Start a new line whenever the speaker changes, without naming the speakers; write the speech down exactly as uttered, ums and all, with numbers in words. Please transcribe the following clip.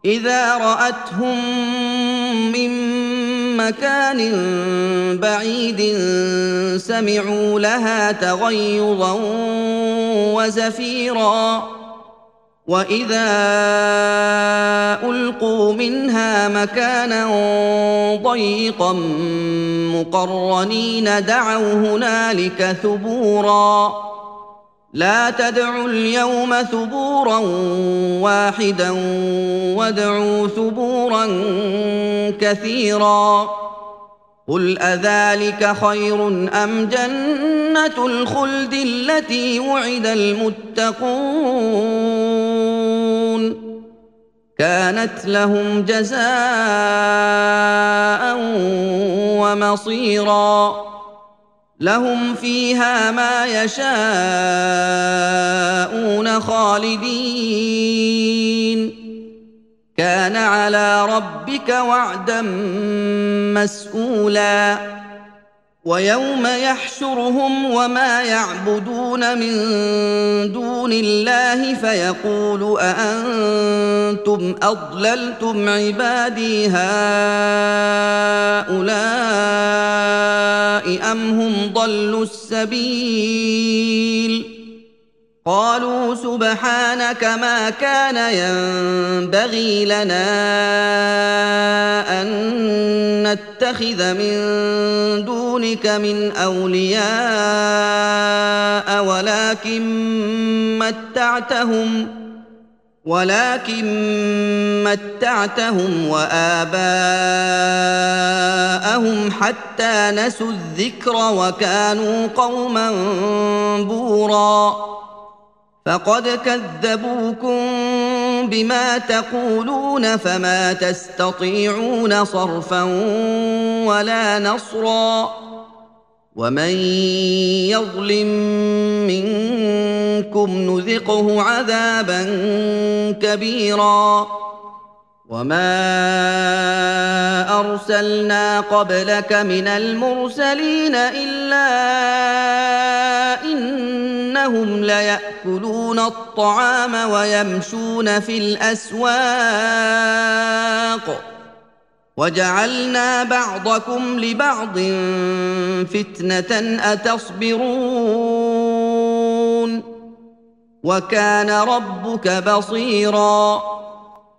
إذا رأتهم من مكان بعيد سمعوا لها تغيظا وزفيرا وإذا ألقوا منها مكانا ضيقا مقرنين دعوا هنالك ثبورا لا تدعوا اليوم ثبورا واحدا وادعوا ثبورا كثيرا قل أذلك خير أم جنة الخلد التي وعد المتقون كانت لهم جزاء ومصيرا لهم فيها ما يشاءون خالدين كان على ربك وعدا مسئولا ويوم يحشرهم وما يعبدون من دون الله فيقول أأنتم أضللتم عبادي هؤلاء أم هم ضلوا السبيل قالوا سبحانك ما كان ينبغي لنا أن نتخذ من دونك من أولياء ولكن متعتهم ولكن متعتهم وآباءهم حتى نسوا الذكر وكانوا قوما بوراً فقد كذبوكم بما تقولون فما تستطيعون صرفا ولا نصرا ومن يظلم منكم نذقه عذابا كبيرا وما أرسلنا قبلك من المرسلين إلا إنهم ليأكلون الطعام ويمشون في الأسواق وجعلنا بعضكم لبعض فتنة أتصبرون وكان ربك بصيراً